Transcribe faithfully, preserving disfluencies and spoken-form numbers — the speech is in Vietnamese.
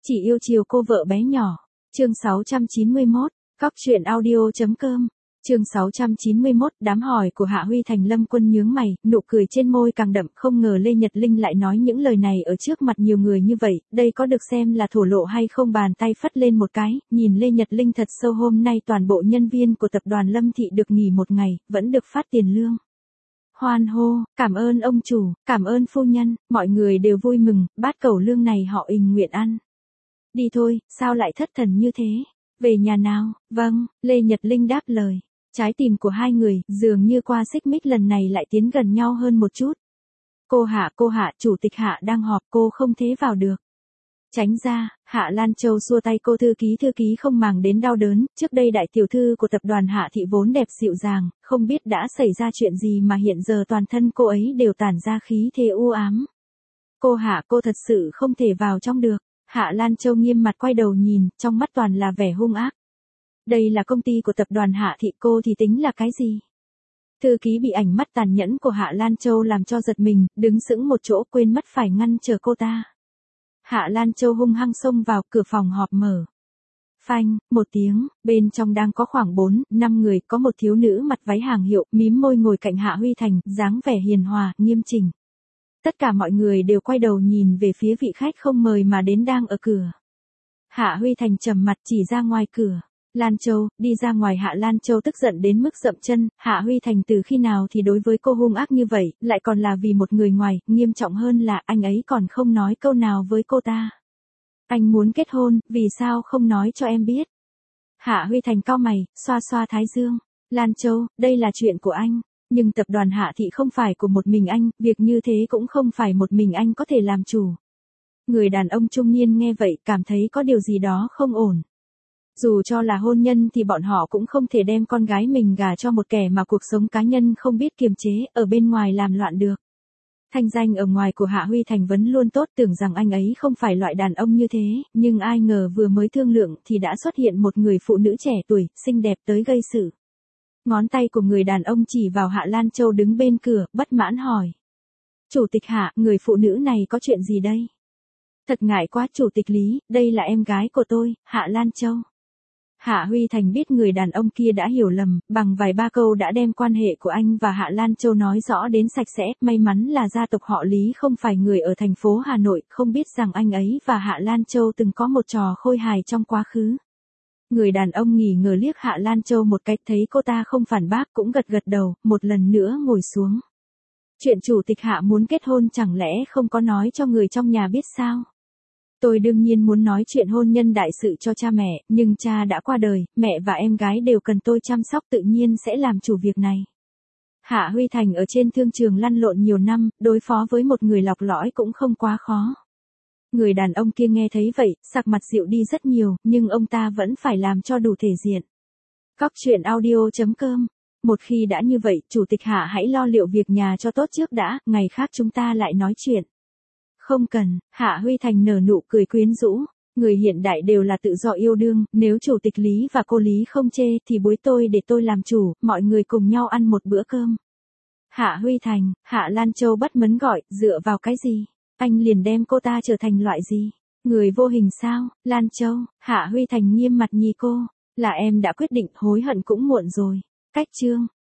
Chỉ yêu chiều cô vợ bé nhỏ. Chương sáu trăm chín mươi mốt, Cóc truyện audio.com. Chương sáu trăm chín mươi mốt, đám hỏi của Hạ Huy Thành. Lâm Quân nhướng mày, nụ cười trên môi càng đậm, không ngờ Lê Nhật Linh lại nói những lời này ở trước mặt nhiều người như vậy, đây có được xem là thổ lộ hay không? Bàn tay phất lên một cái, nhìn Lê Nhật Linh thật sâu. Hôm nay toàn bộ nhân viên của tập đoàn Lâm Thị được nghỉ một ngày, vẫn được phát tiền lương. Hoan hô, cảm ơn ông chủ, cảm ơn phu nhân, mọi người đều vui mừng, bát cẩu lương này họ ình nguyện ăn. Đi thôi, sao lại thất thần như thế? Về nhà nào? Vâng, Lê Nhật Linh đáp lời. Trái tim của hai người, dường như qua xích mích lần này lại tiến gần nhau hơn một chút. Cô Hạ, cô Hạ, chủ tịch Hạ đang họp, cô không thế vào được. Tránh ra, Hạ Lan Châu xua tay cô. Thư ký thư ký không màng đến đau đớn, trước đây đại tiểu thư của tập đoàn Hạ Thị vốn đẹp dịu dàng, không biết đã xảy ra chuyện gì mà hiện giờ toàn thân cô ấy đều tản ra khí thế u ám. Cô Hạ, cô thật sự không thể vào trong được. Hạ Lan Châu nghiêm mặt quay đầu nhìn, trong mắt toàn là vẻ hung ác. Đây là công ty của tập đoàn Hạ Thị, cô thì tính là cái gì? Thư ký bị ánh mắt tàn nhẫn của Hạ Lan Châu làm cho giật mình, đứng sững một chỗ, quên mất phải ngăn chờ cô ta. Hạ Lan Châu hung hăng xông vào, cửa phòng họp mở. Phanh, một tiếng, bên trong đang có khoảng bốn, năm người, có một thiếu nữ mặc váy hàng hiệu, mím môi ngồi cạnh Hạ Huy Thành, dáng vẻ hiền hòa, nghiêm chỉnh. Tất cả mọi người đều quay đầu nhìn về phía vị khách không mời mà đến đang ở cửa. Hạ Huy Thành trầm mặt chỉ ra ngoài cửa. Lan Châu, đi ra ngoài. Hạ Lan Châu tức giận đến mức dậm chân, Hạ Huy Thành từ khi nào thì đối với cô hung ác như vậy, lại còn là vì một người ngoài, nghiêm trọng hơn là anh ấy còn không nói câu nào với cô ta. Anh muốn kết hôn, vì sao không nói cho em biết? Hạ Huy Thành cau mày, xoa xoa thái dương. Lan Châu, đây là chuyện của anh, nhưng tập đoàn Hạ Thị không phải của một mình anh, việc như thế cũng không phải một mình anh có thể làm chủ. Người đàn ông trung niên nghe vậy, cảm thấy có điều gì đó không ổn. Dù cho là hôn nhân thì bọn họ cũng không thể đem con gái mình gả cho một kẻ mà cuộc sống cá nhân không biết kiềm chế, ở bên ngoài làm loạn được. Thanh danh ở ngoài của Hạ Huy Thành vẫn luôn tốt, tưởng rằng anh ấy không phải loại đàn ông như thế, nhưng ai ngờ vừa mới thương lượng thì đã xuất hiện một người phụ nữ trẻ tuổi, xinh đẹp tới gây sự. Ngón tay của người đàn ông chỉ vào Hạ Lan Châu đứng bên cửa, bất mãn hỏi. Chủ tịch Hạ, người phụ nữ này có chuyện gì đây? Thật ngại quá chủ tịch Lý, đây là em gái của tôi, Hạ Lan Châu. Hạ Huy Thành biết người đàn ông kia đã hiểu lầm, bằng vài ba câu đã đem quan hệ của anh và Hạ Lan Châu nói rõ đến sạch sẽ. May mắn là gia tộc họ Lý không phải người ở thành phố Hà Nội, không biết rằng anh ấy và Hạ Lan Châu từng có một trò khôi hài trong quá khứ. Người đàn ông nghỉ ngờ liếc Hạ Lan Châu một cách, thấy cô ta không phản bác cũng gật gật đầu, một lần nữa ngồi xuống. Chuyện chủ tịch Hạ muốn kết hôn chẳng lẽ không có nói cho người trong nhà biết sao? Tôi đương nhiên muốn nói chuyện hôn nhân đại sự cho cha mẹ, nhưng cha đã qua đời, mẹ và em gái đều cần tôi chăm sóc, tự nhiên sẽ làm chủ việc này. Hạ Huy Thành ở trên thương trường lăn lộn nhiều năm, đối phó với một người lọc lõi cũng không quá khó. Người đàn ông kia nghe thấy vậy, sắc mặt dịu đi rất nhiều, nhưng ông ta vẫn phải làm cho đủ thể diện. Cóc truyện audio.com. Một khi đã như vậy, chủ tịch Hạ hãy lo liệu việc nhà cho tốt trước đã, ngày khác chúng ta lại nói chuyện. Không cần, Hạ Huy Thành nở nụ cười quyến rũ. Người hiện đại đều là tự do yêu đương, nếu chủ tịch Lý và cô Lý không chê thì bối tôi để tôi làm chủ, mọi người cùng nhau ăn một bữa cơm. Hạ Huy Thành, Hạ Lan Châu bất mấn gọi, dựa vào cái gì? Anh liền đem cô ta trở thành loại gì? Người vô hình sao? Lan Châu, Hạ Huy Thành nghiêm mặt nhìn cô, là em đã quyết định, hối hận cũng muộn rồi. Cách chương.